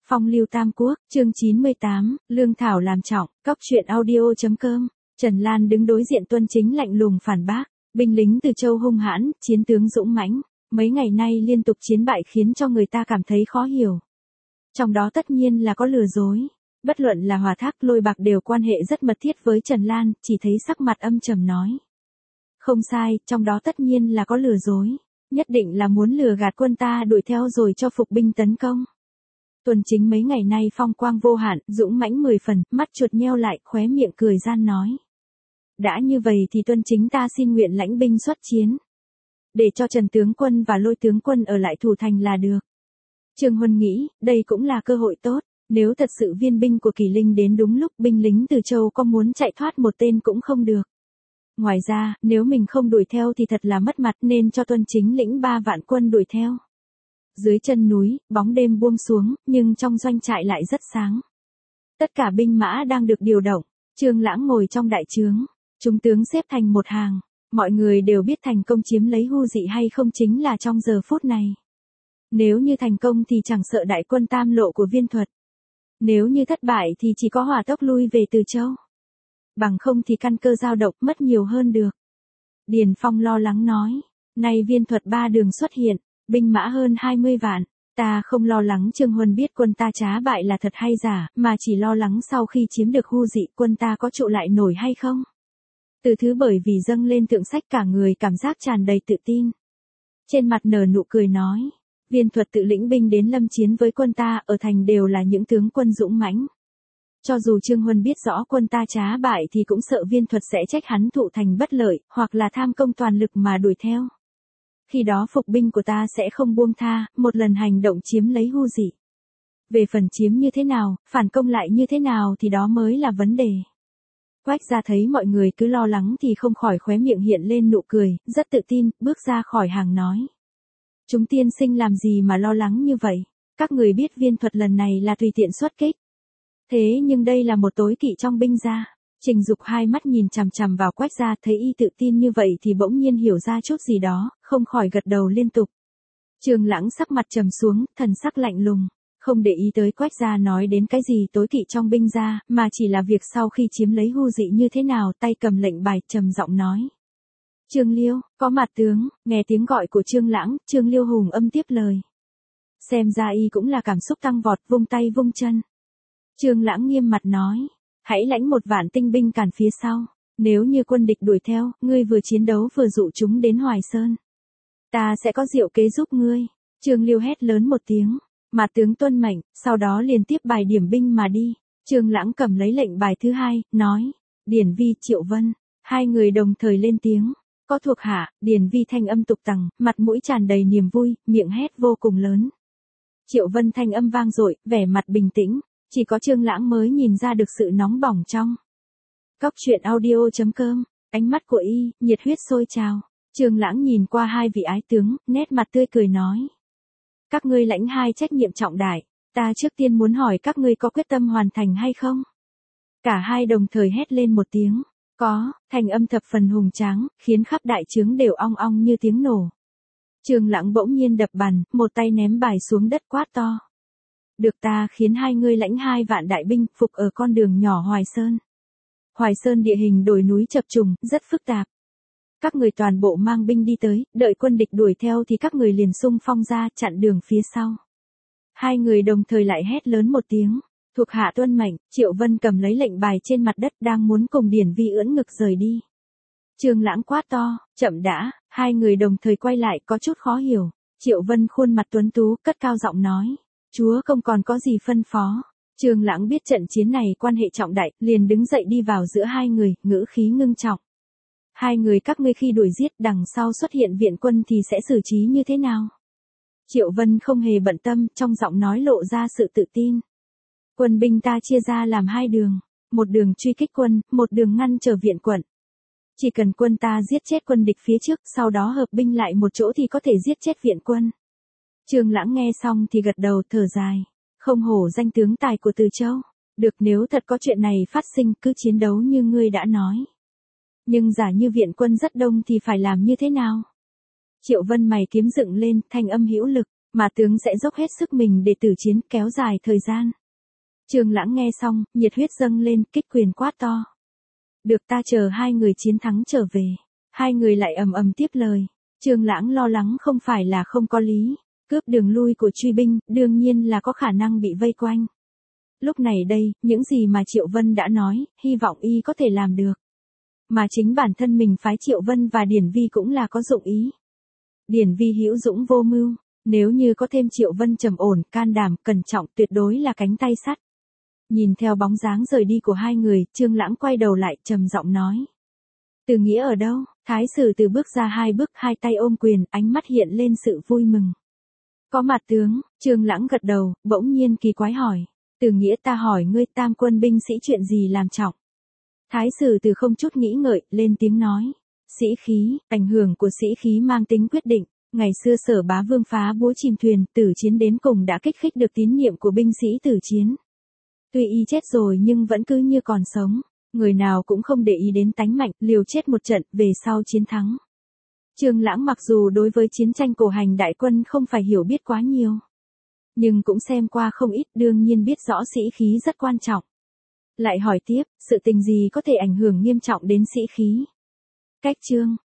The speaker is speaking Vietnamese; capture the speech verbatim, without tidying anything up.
Phong lưu Tam Quốc, chương chín mươi tám, lương thảo làm trọng, cóc truyện audio chấm com. Trần Lan đứng đối diện Tuân Chính lạnh lùng phản bác, binh lính Từ Châu hung hãn, chiến tướng dũng mãnh, mấy ngày nay liên tục chiến bại khiến cho người ta cảm thấy khó hiểu. Trong đó tất nhiên là có lừa dối, bất luận là Hòa Thác, Lôi Bạc đều quan hệ rất mật thiết với Trần Lan, chỉ thấy sắc mặt âm trầm nói. Không sai, trong đó tất nhiên là có lừa dối, nhất định là muốn lừa gạt quân ta đuổi theo rồi cho phục binh tấn công. Tuân Chính mấy ngày nay phong quang vô hạn, dũng mãnh mười phần, mắt chuột nheo lại, khóe miệng cười gian nói. Đã như vậy thì Tuân Chính ta xin nguyện lãnh binh xuất chiến. Để cho Trần tướng quân và Lôi tướng quân ở lại thủ thành là được. Trương Huân nghĩ, đây cũng là cơ hội tốt, nếu thật sự viên binh của Kỳ Linh đến đúng lúc, binh lính Từ Châu có muốn chạy thoát một tên cũng không được. Ngoài ra, nếu mình không đuổi theo thì thật là mất mặt, nên cho Tuân Chính lĩnh ba vạn quân đuổi theo. Dưới chân núi, bóng đêm buông xuống, nhưng trong doanh trại lại rất sáng. Tất cả binh mã đang được điều động, Trương Lãng ngồi trong đại trướng, chúng tướng xếp thành một hàng, mọi người đều biết thành công chiếm lấy Hu Dị hay không chính là trong giờ phút này. Nếu như thành công thì chẳng sợ đại quân tam lộ của Viên Thuật. Nếu như thất bại thì chỉ có hỏa tốc lui về Từ Châu. Bằng không thì căn cơ dao động mất nhiều hơn được. Điền Phong lo lắng nói, nay Viên Thuật ba đường xuất hiện, binh mã hơn hai mươi vạn, ta không lo lắng Trương Huân biết quân ta trá bại là thật hay giả, mà chỉ lo lắng sau khi chiếm được Hu Dị quân ta có trụ lại nổi hay không. Từ thứ bởi vì dâng lên tượng sách cả người cảm giác tràn đầy tự tin. Trên mặt nở nụ cười nói, Viên Thuật tự lĩnh binh đến lâm chiến với quân ta, ở thành đều là những tướng quân dũng mãnh. Cho dù Trương Huân biết rõ quân ta trá bại thì cũng sợ Viên Thuật sẽ trách hắn thụ thành bất lợi, hoặc là tham công toàn lực mà đuổi theo. Khi đó phục binh của ta sẽ không buông tha, một lần hành động chiếm lấy Hu Dị. Về phần chiếm như thế nào, phản công lại như thế nào thì đó mới là vấn đề. Quách Gia thấy mọi người cứ lo lắng thì không khỏi khóe miệng hiện lên nụ cười, rất tự tin, bước ra khỏi hàng nói. Chúng tiên sinh làm gì mà lo lắng như vậy, các người biết Viên Thuật lần này là tùy tiện xuất kích. Thế nhưng đây là một tối kỵ trong binh gia. Trình Dục hai mắt nhìn chằm chằm vào Quách Gia, thấy y tự tin như vậy thì bỗng nhiên hiểu ra chút gì đó, không khỏi gật đầu liên tục. Trương Lãng sắc mặt trầm xuống, thần sắc lạnh lùng, không để ý tới Quách Gia nói đến cái gì tối kỵ trong binh gia, mà chỉ là việc sau khi chiếm lấy Hu Dị như thế nào, tay cầm lệnh bài, trầm giọng nói. Trương Liêu, có mặt tướng, nghe tiếng gọi của Trương Lãng, Trương Liêu hùng âm tiếp lời. Xem ra y cũng là cảm xúc tăng vọt, vung tay vung chân. Trương Lãng nghiêm mặt nói. Hãy lãnh một vạn tinh binh cản phía sau, nếu như quân địch đuổi theo, ngươi vừa chiến đấu vừa dụ chúng đến Hoài Sơn. Ta sẽ có diệu kế giúp ngươi. Trương Liêu hét lớn một tiếng, mà tướng tuân mệnh, sau đó liền tiếp bài điểm binh mà đi. Trương Lãng cầm lấy lệnh bài thứ hai, nói, Điển Vi, Triệu Vân, hai người đồng thời lên tiếng, có thuộc hạ. Điển Vi thanh âm tục tằng, mặt mũi tràn đầy niềm vui, miệng hét vô cùng lớn. Triệu Vân thanh âm vang dội, vẻ mặt bình tĩnh. Chỉ có Trương Lãng mới nhìn ra được sự nóng bỏng trong. Cóc truyện audio chấm com, ánh mắt của y, nhiệt huyết sôi trào. Trương Lãng nhìn qua hai vị ái tướng, nét mặt tươi cười nói. Các ngươi lãnh hai trách nhiệm trọng đại, ta trước tiên muốn hỏi các ngươi có quyết tâm hoàn thành hay không? Cả hai đồng thời hét lên một tiếng. Có, thành âm thập phần hùng tráng, khiến khắp đại trướng đều ong ong như tiếng nổ. Trương Lãng bỗng nhiên đập bàn, một tay ném bài xuống đất quát to. Được, ta khiến hai ngươi lãnh hai vạn đại binh, phục ở con đường nhỏ Hoài Sơn. Hoài Sơn địa hình đồi núi chập trùng, rất phức tạp. Các người toàn bộ mang binh đi tới, đợi quân địch đuổi theo thì các người liền xung phong ra, chặn đường phía sau. Hai người đồng thời lại hét lớn một tiếng, thuộc hạ tuân mệnh. Triệu Vân cầm lấy lệnh bài trên mặt đất, đang muốn cùng Điển Vi ưỡn ngực rời đi. Trương Lãng quát to, chậm đã. Hai người đồng thời quay lại, có chút khó hiểu. Triệu Vân khuôn mặt tuấn tú, cất cao giọng nói. Chúa không còn có gì phân phó. Trương Lãng biết trận chiến này quan hệ trọng đại, liền đứng dậy đi vào giữa hai người, ngữ khí ngưng trọng. Hai người các ngươi khi đuổi giết đằng sau xuất hiện viện quân thì sẽ xử trí như thế nào? Triệu Vân không hề bận tâm, trong giọng nói lộ ra sự tự tin. Quân binh ta chia ra làm hai đường, một đường truy kích quân, một đường ngăn trở viện quận. Chỉ cần quân ta giết chết quân địch phía trước, sau đó hợp binh lại một chỗ thì có thể giết chết viện quân. Trương Lãng nghe xong thì gật đầu thở dài, không hổ danh tướng tài của Từ Châu, được, nếu thật có chuyện này phát sinh cứ chiến đấu như ngươi đã nói. Nhưng giả như viện quân rất đông thì phải làm như thế nào? Triệu Vân mày kiếm dựng lên, thanh âm hữu lực, Mà tướng sẽ dốc hết sức mình để tử chiến kéo dài thời gian. Trương Lãng nghe xong, nhiệt huyết dâng lên, kích quyền quát to. Được, ta chờ hai người chiến thắng trở về. Hai người lại ầm ầm tiếp lời. Trương Lãng lo lắng không phải là không có lý. Cướp đường lui của truy binh, đương nhiên là có khả năng bị vây quanh. Lúc này đây, những gì mà Triệu Vân đã nói, hy vọng y có thể làm được. Mà chính bản thân mình phái Triệu Vân và Điển Vi cũng là có dụng ý. Điển Vi hữu dũng vô mưu, nếu như có thêm Triệu Vân trầm ổn, can đảm, cẩn trọng, tuyệt đối là cánh tay sắt. Nhìn theo bóng dáng rời đi của hai người, Trương Lãng quay đầu lại, trầm giọng nói. Từ Nghĩa ở đâu? Thái sử Từ bước ra hai bước, hai tay ôm quyền, ánh mắt hiện lên sự vui mừng. Có mặt tướng, Trương Lãng gật đầu, bỗng nhiên kỳ quái hỏi. Từ Nghĩa, ta hỏi ngươi, tam quân binh sĩ chuyện gì làm trọng? Thái sử Từ không chút nghĩ ngợi, lên tiếng nói. Sĩ khí, ảnh hưởng của sĩ khí mang tính quyết định. Ngày xưa Sở Bá Vương phá búa chìm thuyền, tử chiến đến cùng đã kích thích được tín nhiệm của binh sĩ tử chiến. Tuy y chết rồi nhưng vẫn cứ như còn sống. Người nào cũng không để ý đến tánh mạnh, liều chết một trận, về sau chiến thắng. Trương Lãng mặc dù đối với chiến tranh cổ hành đại quân không phải hiểu biết quá nhiều. Nhưng cũng xem qua không ít, đương nhiên biết rõ sĩ khí rất quan trọng. Lại hỏi tiếp, sự tình gì có thể ảnh hưởng nghiêm trọng đến sĩ khí? Cách chương